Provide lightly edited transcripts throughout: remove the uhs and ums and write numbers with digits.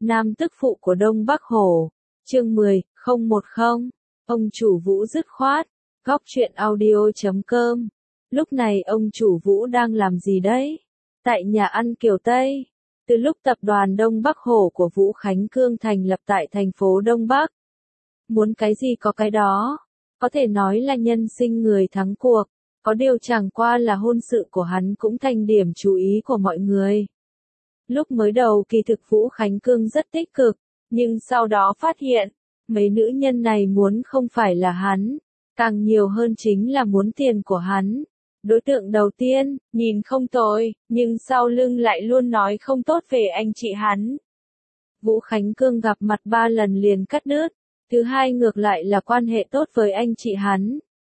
Nam tức phụ của Đông Bắc Hổ. Chương 10, 010. Ông chủ Vũ dứt khoát. Góc truyện audio.com. Lúc này ông chủ Vũ đang làm gì đấy? Tại nhà ăn Kiều Tây. Từ lúc tập đoàn Đông Bắc Hổ của Vũ Khánh Cương thành lập tại thành phố Đông Bắc. Muốn cái gì có cái đó. Có thể nói là nhân sinh người thắng cuộc. Có điều chẳng qua là hôn sự của hắn cũng thành điểm chú ý của mọi người. Lúc mới đầu kỳ thực Vũ Khánh Cương rất tích cực, nhưng sau đó phát hiện, mấy nữ nhân này muốn không phải là hắn, càng nhiều hơn chính là muốn tiền của hắn. Đối tượng đầu tiên, nhìn không tồi, nhưng sau lưng lại luôn nói không tốt về anh chị hắn. Vũ Khánh Cương gặp mặt 3 lần liền cắt đứt, thứ hai ngược lại là quan hệ tốt với anh chị hắn.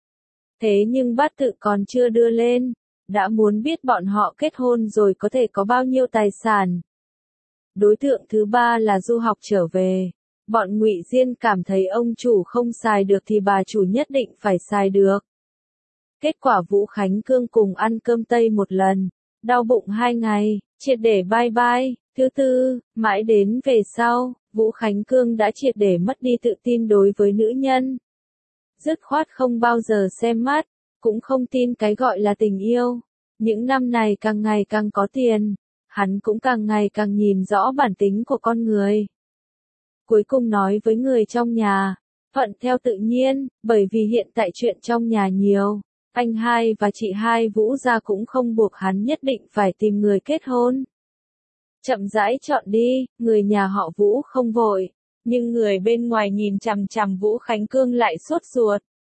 Thế nhưng bát tự còn chưa đưa lên, đã muốn biết bọn họ kết hôn rồi có thể có bao nhiêu tài sản. Đối tượng thứ ba là du học trở về. Bọn Ngụy Diên cảm thấy ông chủ không xài được thì bà chủ nhất định phải xài được. Kết quả Vũ Khánh Cương cùng ăn cơm Tây một lần, đau bụng 2 ngày, triệt để bye bye. Thứ tư, mãi đến về sau, Vũ Khánh Cương đã triệt để mất đi tự tin đối với nữ nhân. Dứt khoát không bao giờ xem mắt, cũng không tin cái gọi là tình yêu. Những năm này càng ngày càng có tiền, hắn cũng càng ngày càng nhìn rõ bản tính của con người. Cuối cùng nói với người trong nhà, thuận theo tự nhiên, bởi vì hiện tại chuyện trong nhà nhiều, anh hai và chị hai Vũ gia cũng không buộc hắn nhất định phải tìm người kết hôn. Chậm rãi chọn đi, người nhà họ Vũ không vội, nhưng người bên ngoài nhìn chằm chằm Vũ Khánh Cương lại sốt ruột.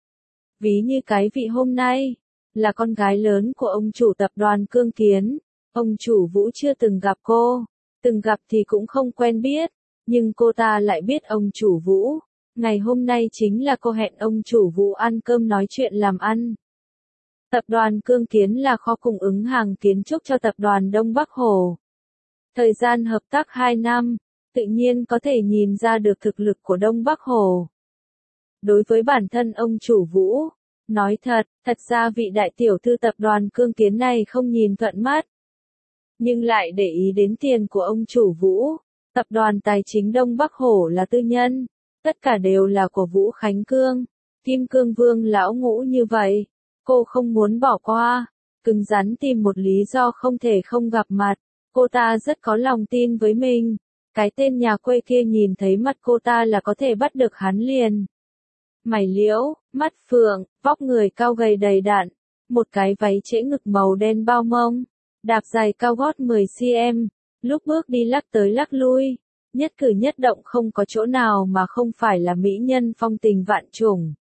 Ví như cái vị hôm nay, là con gái lớn của ông chủ tập đoàn Cương Kiến, ông chủ Vũ chưa từng gặp cô, từng gặp thì cũng không quen biết, nhưng cô ta lại biết ông chủ Vũ. Ngày hôm nay chính là cô hẹn ông chủ Vũ ăn cơm nói chuyện làm ăn. Tập đoàn Cương Kiến là kho cung ứng hàng kiến trúc cho tập đoàn Đông Bắc Hổ. Thời gian hợp tác 2 năm, tự nhiên có thể nhìn ra được thực lực của Đông Bắc Hổ. Đối với bản thân ông chủ Vũ, nói thật ra vị đại tiểu thư tập đoàn Cương Kiến này không nhìn thuận mắt. Nhưng lại để ý đến tiền của ông chủ Vũ, tập đoàn tài chính Đông Bắc Hổ là tư nhân, tất cả đều là của Vũ Khánh Cương, Kim Cương Vương lão ngũ như vậy, cô không muốn bỏ qua, cứng rắn tìm một lý do không thể không gặp mặt, cô ta rất có lòng tin với mình, cái tên nhà quê kia nhìn thấy mặt cô ta là có thể bắt được hắn liền. Mày liễu, mắt phượng, vóc người cao gầy đầy đặn, một cái váy trễ ngực màu đen bao mông, đạp giày cao gót 10cm, lúc bước đi lắc tới lắc lui, nhất cử nhất động không có chỗ nào mà không phải là mỹ nhân phong tình vạn trùng.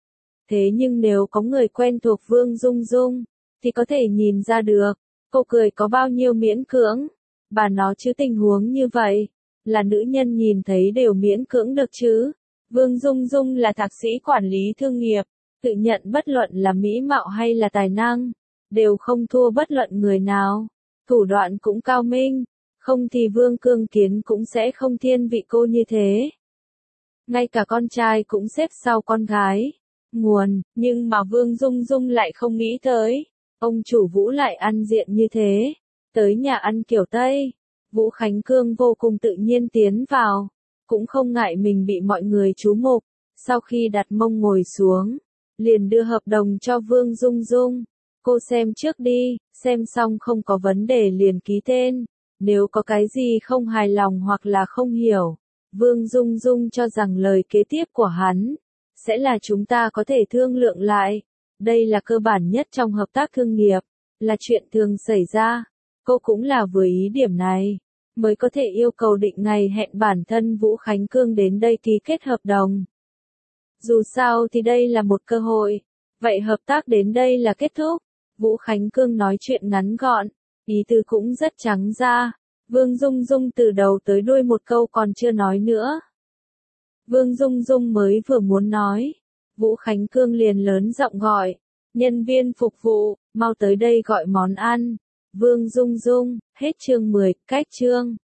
Thế nhưng nếu có người quen thuộc Vương Dung Dung, thì có thể nhìn ra được, cô cười có bao nhiêu miễn cưỡng, bà nó chứ tình huống như vậy, là nữ nhân nhìn thấy đều miễn cưỡng được chứ. Vương Dung Dung là thạc sĩ quản lý thương nghiệp, tự nhận bất luận là mỹ mạo hay là tài năng, đều không thua bất luận người nào, thủ đoạn cũng cao minh, không thì Vương Cương Kiến cũng sẽ không thiên vị cô như thế. Ngay cả con trai cũng xếp sau con gái, nguồn, nhưng mà Vương Dung Dung lại không nghĩ tới, ông chủ Vũ lại ăn diện như thế, tới nhà ăn Kiều Tây, Vũ Khánh Cương vô cùng tự nhiên tiến vào. Cũng không ngại mình bị mọi người chú mục, sau khi đặt mông ngồi xuống, liền đưa hợp đồng cho Vương Dung Dung, cô xem trước đi, xem xong không có vấn đề liền ký tên, nếu có cái gì không hài lòng hoặc là không hiểu, Vương Dung Dung cho rằng lời kế tiếp của hắn, sẽ là chúng ta có thể thương lượng lại, đây là cơ bản nhất trong hợp tác thương nghiệp, là chuyện thường xảy ra, cô cũng là vừa ý điểm này. Mới có thể yêu cầu định ngày hẹn bản thân Vũ Khánh Cương đến đây ký kết hợp đồng. Dù sao thì đây là một cơ hội, vậy hợp tác đến đây là kết thúc. Vũ Khánh Cương nói chuyện ngắn gọn, ý tứ cũng rất trắng ra. Vương Dung Dung từ đầu tới đuôi một câu còn chưa nói nữa. Vương Dung Dung mới vừa muốn nói, Vũ Khánh Cương liền lớn giọng gọi, nhân viên phục vụ, mau tới đây gọi món ăn. Vương Dung Dung, hết chương 10, cách chương.